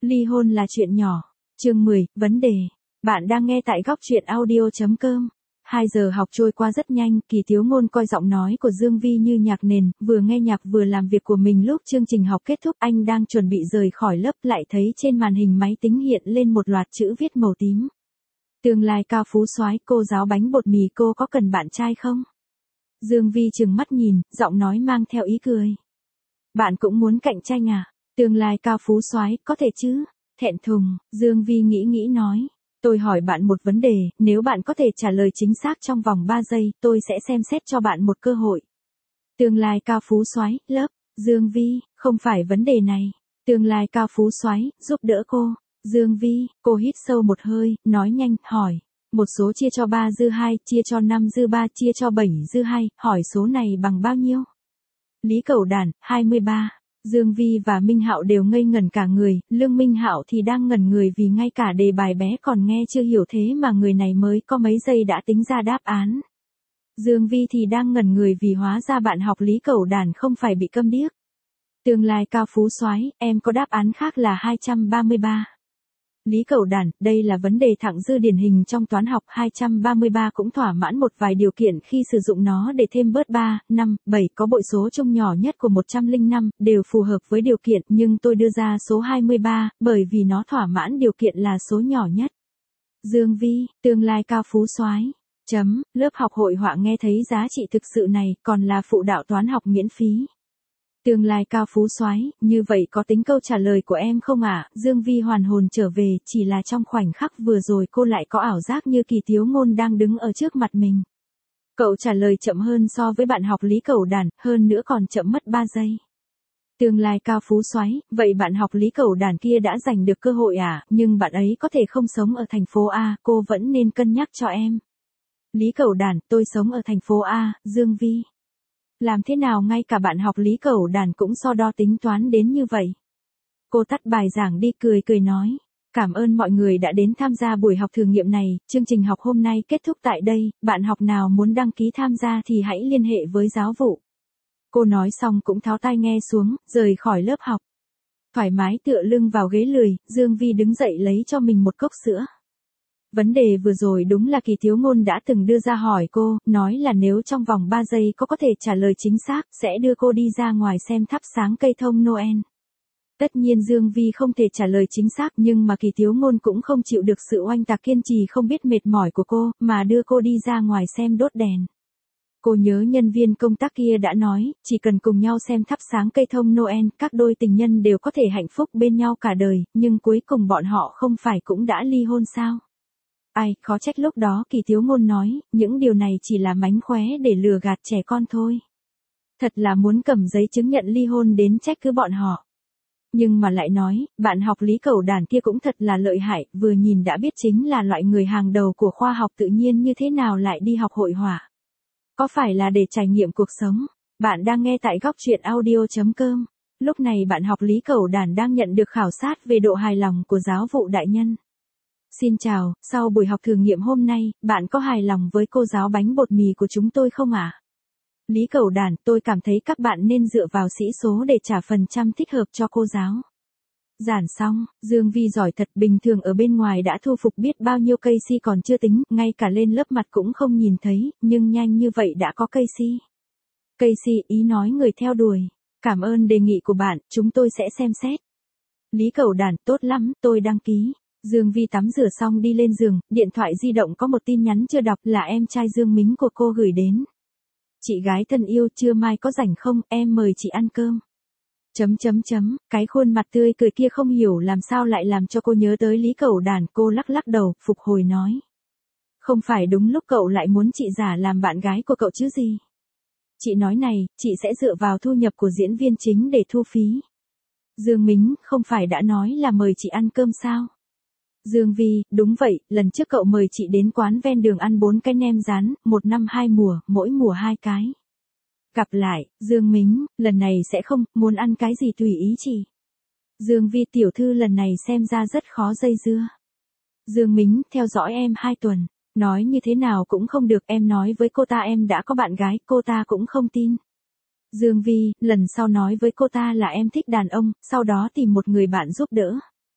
Ly hôn là chuyện nhỏ. Chương 10, vấn đề. Bạn đang nghe tại góc truyện audio.com. 2 giờ học trôi qua rất nhanh, Kỳ Thiếu Ngôn coi giọng nói của Dương Vi như nhạc nền, vừa nghe nhạc vừa làm việc của mình. Lúc chương trình học kết thúc, anh đang chuẩn bị rời khỏi lớp lại thấy trên màn hình máy tính hiện lên một loạt chữ viết màu tím. Tương lai cao phú soái, cô giáo bánh bột mì, cô có cần bạn trai không? Dương Vi trừng mắt nhìn, giọng nói mang theo ý cười. Bạn cũng muốn cạnh tranh à? Tương lai cao phú soái, có thể chứ? Thẹn thùng, Dương Vi nghĩ nói. Tôi hỏi bạn một vấn đề, nếu bạn có thể trả lời chính xác trong vòng 3 giây, tôi sẽ xem xét cho bạn một cơ hội. Tương lai cao phú soái, lớp. Dương Vi, không phải vấn đề này. Tương lai cao phú soái, giúp đỡ cô. Dương Vi, cô hít sâu một hơi, nói nhanh, hỏi. Một số chia cho 3 dư 2, chia cho 5 dư 3, chia cho 7 dư 2, hỏi số này bằng bao nhiêu? Lý Cẩu Đản, 23. Dương Vi và Minh Hạo đều ngây ngẩn cả người, Lương Minh Hạo thì đang ngẩn người vì ngay cả đề bài bé còn nghe chưa hiểu, thế mà người này mới có mấy giây đã tính ra đáp án. Dương Vi thì đang ngẩn người vì hóa ra bạn học Lý Cẩu Đản không phải bị câm điếc. Tương lai cao phú soái, em có đáp án khác là 233. Lý Cẩu Đản, đây là vấn đề thặng dư điển hình trong toán học. 233 cũng thỏa mãn một vài điều kiện khi sử dụng nó để thêm bớt 3, 5, 7 có bội số chung nhỏ nhất của 105, đều phù hợp với điều kiện, nhưng tôi đưa ra số 23, bởi vì nó thỏa mãn điều kiện là số nhỏ nhất. Dương Vi, tương lai cao phú soái. Lớp học hội họa nghe thấy giá trị thực sự này, còn là phụ đạo toán học miễn phí. Tương lai cao phú soái, như vậy có tính câu trả lời của em không ạ? Dương Vi hoàn hồn trở về, chỉ là trong khoảnh khắc vừa rồi cô lại có ảo giác như Kỳ Thiếu Ngôn đang đứng ở trước mặt mình. Cậu trả lời chậm hơn so với bạn học Lý Cẩu Đản, hơn nữa còn chậm mất 3 giây. Tương lai cao phú soái, vậy bạn học Lý Cẩu Đản kia đã giành được cơ hội à? Nhưng bạn ấy có thể không sống ở thành phố A, cô vẫn nên cân nhắc cho em. Lý Cẩu Đản, tôi sống ở thành phố A, Dương Vi. Làm thế nào ngay cả bạn học Lý Cẩu Đản cũng so đo tính toán đến như vậy? Cô tắt bài giảng đi, cười nói. Cảm ơn mọi người đã đến tham gia buổi học thử nghiệm này, chương trình học hôm nay kết thúc tại đây, bạn học nào muốn đăng ký tham gia thì hãy liên hệ với giáo vụ. Cô nói xong cũng tháo tai nghe xuống, rời khỏi lớp học. Thoải mái tựa lưng vào ghế lười, Dương Vi đứng dậy lấy cho mình một cốc sữa. Vấn đề vừa rồi đúng là Kỳ Thiếu Ngôn đã từng đưa ra hỏi cô, nói là nếu trong vòng 3 giây có thể trả lời chính xác, sẽ đưa cô đi ra ngoài xem thắp sáng cây thông Noel. Tất nhiên Dương Vi không thể trả lời chính xác, nhưng mà Kỳ Thiếu Ngôn cũng không chịu được sự oanh tạc kiên trì không biết mệt mỏi của cô, mà đưa cô đi ra ngoài xem đốt đèn. Cô nhớ nhân viên công tác kia đã nói, chỉ cần cùng nhau xem thắp sáng cây thông Noel, các đôi tình nhân đều có thể hạnh phúc bên nhau cả đời, nhưng cuối cùng bọn họ không phải cũng đã ly hôn sao? Ai, khó trách lúc đó Kỳ Thiếu Ngôn nói, những điều này chỉ là mánh khóe để lừa gạt trẻ con thôi. Thật là muốn cầm giấy chứng nhận ly hôn đến trách cứ bọn họ. Nhưng mà lại nói, bạn học Lý Cẩu Đản kia cũng thật là lợi hại, vừa nhìn đã biết chính là loại người hàng đầu của khoa học tự nhiên, như thế nào lại đi học hội họa. Có phải là để trải nghiệm cuộc sống? Bạn đang nghe tại góc truyện audio.com. Lúc này bạn học Lý Cẩu Đản đang nhận được khảo sát về độ hài lòng của giáo vụ đại nhân. Xin chào, sau buổi học thử nghiệm hôm nay, bạn có hài lòng với cô giáo bánh bột mì của chúng tôi không ạ? Lý Cẩu Đản, tôi cảm thấy các bạn nên dựa vào sĩ số để trả phần trăm thích hợp cho cô giáo. Giảng xong, Dương Vi giỏi thật, bình thường ở bên ngoài đã thu phục biết bao nhiêu cây si còn chưa tính, ngay cả lên lớp mặt cũng không nhìn thấy, nhưng nhanh như vậy đã có cây si. Cây si, ý nói người theo đuổi. Cảm ơn đề nghị của bạn, chúng tôi sẽ xem xét. Lý Cẩu Đản, tốt lắm, tôi đăng ký. Dương Vi tắm rửa xong đi lên giường, điện thoại di động có một tin nhắn chưa đọc, là em trai Dương Mính của cô gửi đến. Chị gái thân yêu, trưa mai có rảnh không, em mời chị ăn cơm. Cái khuôn mặt tươi cười kia không hiểu làm sao lại làm cho cô nhớ tới Lý Cẩu Đản, cô lắc đầu, phục hồi nói. Không phải đúng lúc cậu lại muốn chị giả làm bạn gái của cậu chứ gì? Chị nói này, chị sẽ dựa vào thu nhập của diễn viên chính để thu phí. Dương Mính, không phải đã nói là mời chị ăn cơm sao? Dương Vi, đúng vậy, lần trước cậu mời chị đến quán ven đường ăn 4 cái nem rán, 1 năm 2 mùa, mỗi mùa 2 cái. Gặp lại, Dương Mính, lần này sẽ không, muốn ăn cái gì tùy ý chị. Dương Vi, tiểu thư lần này xem ra rất khó dây dưa. Dương Mính, theo dõi em 2 tuần, nói như thế nào cũng không được, em nói với cô ta em đã có bạn gái, cô ta cũng không tin. Dương Vi, lần sau nói với cô ta là em thích đàn ông, sau đó tìm một người bạn giúp đỡ.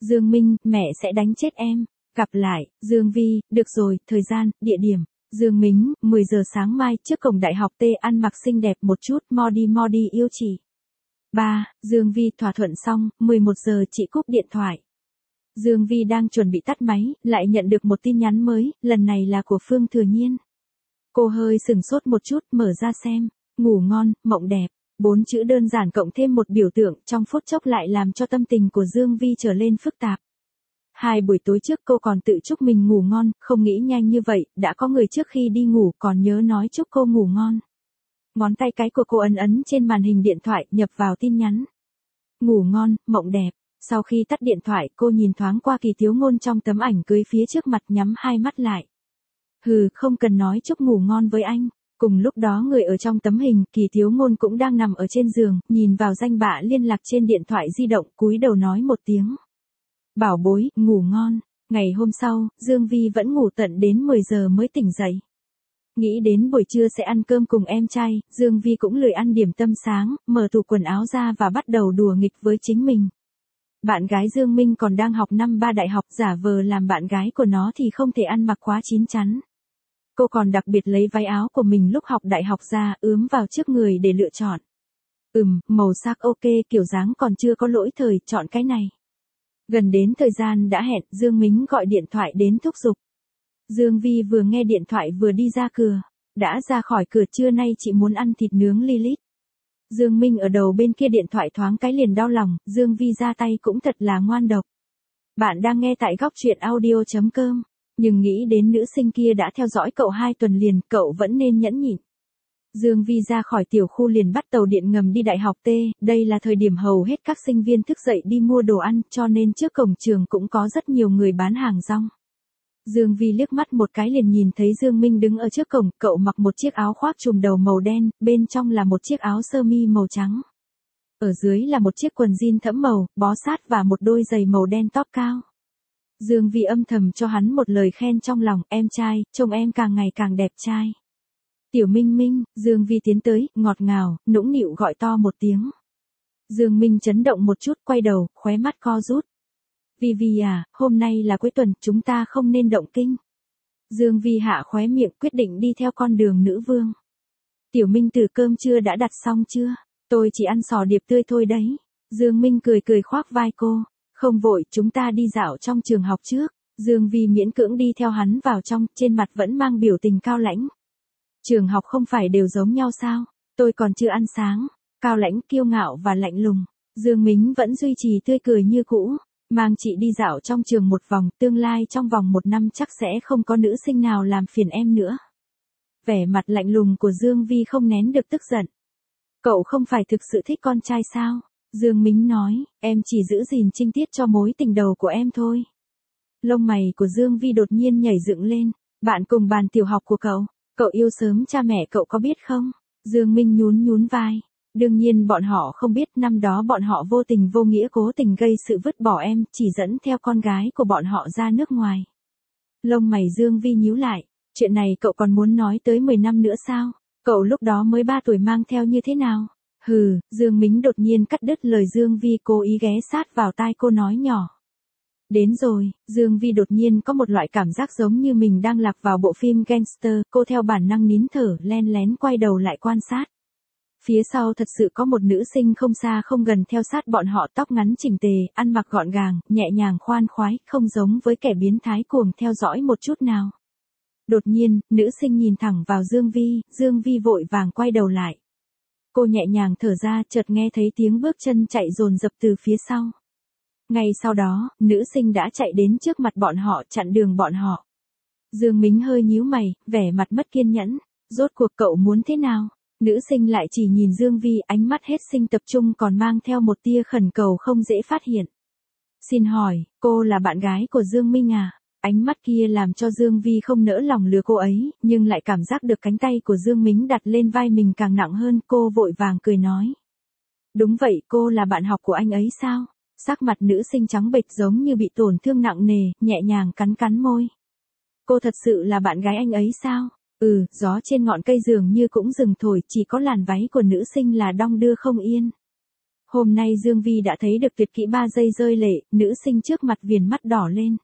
Dương Minh, mẹ sẽ đánh chết em. Gặp lại, Dương Vi, được rồi, thời gian, địa điểm. Dương Mính, 10 giờ sáng mai trước cổng đại học T ăn mặc xinh đẹp một chút, mo đi yêu chị. 3. Dương Vi thỏa thuận xong, 11 giờ chị cúp điện thoại. Dương Vi đang chuẩn bị tắt máy, lại nhận được một tin nhắn mới, lần này là của Phương Thừa Nhiên. Cô hơi sừng sốt một chút, mở ra xem. Ngủ ngon, mộng đẹp. 4 chữ đơn giản cộng thêm một biểu tượng trong phút chốc lại làm cho tâm tình của Dương Vi trở lên phức tạp. 2 buổi tối trước cô còn tự chúc mình ngủ ngon, không nghĩ nhanh như vậy, đã có người trước khi đi ngủ còn nhớ nói chúc cô ngủ ngon. Ngón tay cái của cô ấn trên màn hình điện thoại, nhập vào tin nhắn. Ngủ ngon, mộng đẹp. Sau khi tắt điện thoại, cô nhìn thoáng qua Kỳ Thiếu Ngôn trong tấm ảnh cưới phía trước mặt, nhắm hai mắt lại. Hừ, không cần nói chúc ngủ ngon với anh. Cùng lúc đó người ở trong tấm hình, Kỳ Thiếu Ngôn cũng đang nằm ở trên giường, nhìn vào danh bạ liên lạc trên điện thoại di động, cúi đầu nói một tiếng. Bảo bối, ngủ ngon. Ngày hôm sau, Dương Vi vẫn ngủ tận đến 10 giờ mới tỉnh dậy. Nghĩ đến buổi trưa sẽ ăn cơm cùng em trai, Dương Vi cũng lười ăn điểm tâm sáng, mở tủ quần áo ra và bắt đầu đùa nghịch với chính mình. Bạn gái Dương Minh còn đang học năm 3 đại học, giả vờ làm bạn gái của nó thì không thể ăn mặc quá chín chắn. Cô còn đặc biệt lấy váy áo của mình lúc học đại học ra, ướm vào trước người để lựa chọn. Màu sắc ok, kiểu dáng còn chưa có lỗi thời, chọn cái này. Gần đến thời gian đã hẹn, Dương Mính gọi điện thoại đến thúc giục. Dương Vi vừa nghe điện thoại vừa đi ra cửa. Đã ra khỏi cửa, trưa nay chị muốn ăn thịt nướng Lilith. Dương Minh ở đầu bên kia điện thoại thoáng cái liền đau lòng, Dương Vi ra tay cũng thật là ngoan độc. Bạn đang nghe tại góc truyện audio.com. Nhưng nghĩ đến nữ sinh kia đã theo dõi cậu 2 tuần liền, cậu vẫn nên nhẫn nhịn. Dương Vi ra khỏi tiểu khu liền bắt tàu điện ngầm đi đại học T, đây là thời điểm hầu hết các sinh viên thức dậy đi mua đồ ăn, cho nên trước cổng trường cũng có rất nhiều người bán hàng rong. Dương Vi liếc mắt một cái liền nhìn thấy Dương Minh đứng ở trước cổng, cậu mặc một chiếc áo khoác trùm đầu màu đen, bên trong là một chiếc áo sơ mi màu trắng. Ở dưới là một chiếc quần jean thẫm màu, bó sát và một đôi giày màu đen tóp cao. Dương Vi âm thầm cho hắn một lời khen trong lòng, em trai, trông em càng ngày càng đẹp trai. Tiểu Minh Minh, Dương Vi tiến tới, ngọt ngào, nũng nịu gọi to một tiếng. Dương Minh chấn động một chút, quay đầu, khóe mắt co rút. Vi Vi à, hôm nay là cuối tuần, chúng ta không nên động kinh. Dương Vi hạ khóe miệng, quyết định đi theo con đường nữ vương. Tiểu Minh Tử, cơm trưa đã đặt xong chưa? Tôi chỉ ăn sò điệp tươi thôi đấy. Dương Minh cười cười khoác vai cô. Không vội, chúng ta đi dạo trong trường học trước. Dương Vi miễn cưỡng đi theo hắn vào trong, trên mặt vẫn mang biểu tình cao lãnh. Trường học không phải đều giống nhau sao? Tôi còn chưa ăn sáng. Cao lãnh, kiêu ngạo và lạnh lùng. Dương Mính vẫn duy trì tươi cười như cũ. Mang chị đi dạo trong trường một vòng, tương lai trong vòng 1 năm chắc sẽ không có nữ sinh nào làm phiền em nữa. Vẻ mặt lạnh lùng của Dương Vi không nén được tức giận. Cậu không phải thực sự thích con trai sao? Dương Mính nói, em chỉ giữ gìn trinh tiết cho mối tình đầu của em thôi. Lông mày của Dương Vi đột nhiên nhảy dựng lên. Bạn cùng bàn tiểu học của cậu yêu sớm cha mẹ cậu có biết không? Dương Minh nhún vai. Đương nhiên bọn họ không biết, năm đó bọn họ vô tình vô nghĩa cố tình gây sự vứt bỏ em, chỉ dẫn theo con gái của bọn họ ra nước ngoài. Lông mày Dương Vi nhíu lại, chuyện này cậu còn muốn nói tới 10 năm nữa sao? Cậu lúc đó mới 3 tuổi mang theo như thế nào? Hừ, Dương Mính đột nhiên cắt đứt lời Dương Vi, cố ý ghé sát vào tai cô nói nhỏ. Đến rồi, Dương Vi đột nhiên có một loại cảm giác giống như mình đang lạc vào bộ phim gangster, cô theo bản năng nín thở, len lén quay đầu lại quan sát. Phía sau thật sự có một nữ sinh không xa không gần theo sát bọn họ, tóc ngắn chỉnh tề, ăn mặc gọn gàng, nhẹ nhàng khoan khoái, không giống với kẻ biến thái cuồng theo dõi một chút nào. Đột nhiên, nữ sinh nhìn thẳng vào Dương Vi vội vàng quay đầu lại. Cô nhẹ nhàng thở ra, chợt nghe thấy tiếng bước chân chạy dồn dập từ phía sau. Ngay sau đó, nữ sinh đã chạy đến trước mặt bọn họ, chặn đường bọn họ. Dương Mính hơi nhíu mày, vẻ mặt mất kiên nhẫn. Rốt cuộc cậu muốn thế nào? Nữ sinh lại chỉ nhìn Dương Vi, ánh mắt hết sinh tập trung còn mang theo một tia khẩn cầu không dễ phát hiện. Xin hỏi, cô là bạn gái của Dương Minh à? Ánh mắt kia làm cho Dương Vi không nỡ lòng lừa cô ấy, nhưng lại cảm giác được cánh tay của Dương Mính đặt lên vai mình càng nặng hơn, cô vội vàng cười nói. Đúng vậy, cô là bạn học của anh ấy sao? Sắc mặt nữ sinh trắng bệch giống như bị tổn thương nặng nề, nhẹ nhàng cắn môi. Cô thật sự là bạn gái anh ấy sao? Gió trên ngọn cây dường như cũng dừng thổi, chỉ có làn váy của nữ sinh là đong đưa không yên. Hôm nay Dương Vi đã thấy được tuyệt kỹ 3 giây rơi lệ, nữ sinh trước mặt viền mắt đỏ lên.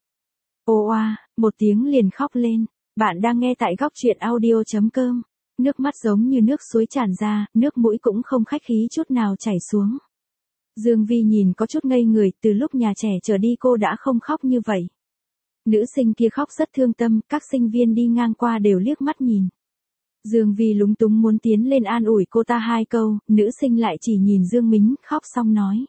Ô oa, một tiếng liền khóc lên. Bạn đang nghe tại góc truyện audio.com. Nước mắt giống như nước suối tràn ra, nước mũi cũng không khách khí chút nào chảy xuống. Dương Vi nhìn có chút ngây người, từ lúc nhà trẻ trở đi cô đã không khóc như vậy. Nữ sinh kia khóc rất thương tâm, các sinh viên đi ngang qua đều liếc mắt nhìn. Dương Vi lúng túng muốn tiến lên an ủi cô ta 2 câu, nữ sinh lại chỉ nhìn Dương Mính, khóc xong nói.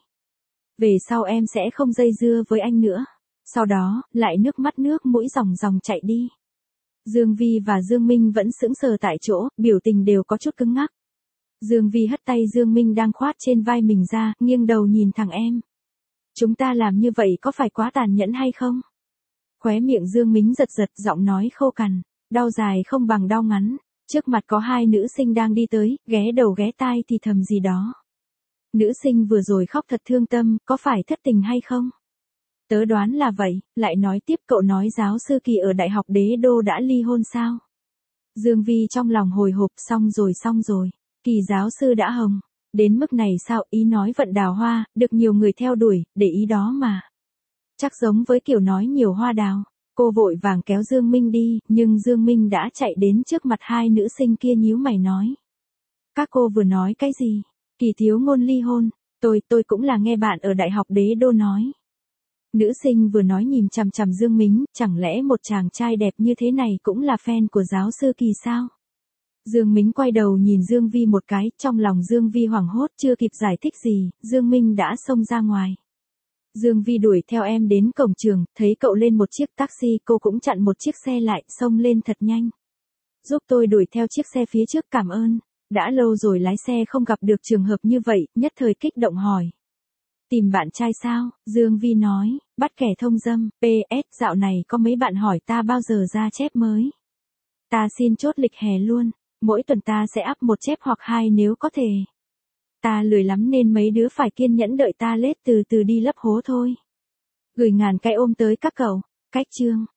Về sau em sẽ không dây dưa với anh nữa. Sau đó, lại nước mắt nước mũi ròng ròng chạy đi. Dương Vi và Dương Minh vẫn sững sờ tại chỗ, biểu tình đều có chút cứng ngắc. Dương Vi hất tay Dương Minh đang khoát trên vai mình ra, nghiêng đầu nhìn thẳng em. Chúng ta làm như vậy có phải quá tàn nhẫn hay không? Khóe miệng Dương Mính giật giật, giọng nói khô cằn, đau dài không bằng đau ngắn. Trước mặt có 2 nữ sinh đang đi tới, ghé đầu ghé tai thì thầm gì đó. Nữ sinh vừa rồi khóc thật thương tâm, có phải thất tình hay không? Tớ đoán là vậy, lại nói tiếp cậu nói giáo sư Kỳ ở Đại học Đế Đô đã ly hôn sao? Dương Vi trong lòng hồi hộp, xong rồi, Kỳ giáo sư đã hồng. Đến mức này sao, ý nói vận đào hoa, được nhiều người theo đuổi, để ý đó mà. Chắc giống với kiểu nói nhiều hoa đào. Cô vội vàng kéo Dương Minh đi, nhưng Dương Minh đã chạy đến trước mặt 2 nữ sinh kia nhíu mày nói. Các cô vừa nói cái gì? Kỳ thiếu ngôn ly hôn, tôi cũng là nghe bạn ở Đại học Đế Đô nói. Nữ sinh vừa nói nhìn chằm chằm Dương Mính, chẳng lẽ một chàng trai đẹp như thế này cũng là fan của giáo sư Kỳ sao? Dương Mính quay đầu nhìn Dương Vi một cái, trong lòng Dương Vi hoảng hốt chưa kịp giải thích gì, Dương Minh đã xông ra ngoài. Dương Vi đuổi theo em đến cổng trường, thấy cậu lên một chiếc taxi, cô cũng chặn một chiếc xe lại, xông lên thật nhanh. Giúp tôi đuổi theo chiếc xe phía trước, cảm ơn. Đã lâu rồi lái xe không gặp được trường hợp như vậy, nhất thời kích động hỏi. Tìm bạn trai sao? Dương Vi nói, bắt kẻ thông dâm, PS dạo này có mấy bạn hỏi ta bao giờ ra chép mới. Ta xin chốt lịch hè luôn, mỗi tuần ta sẽ up một chép hoặc 2 nếu có thể. Ta lười lắm nên mấy đứa phải kiên nhẫn đợi ta lết từ từ đi lấp hố thôi. Gửi ngàn cái ôm tới các cậu. Cách chương.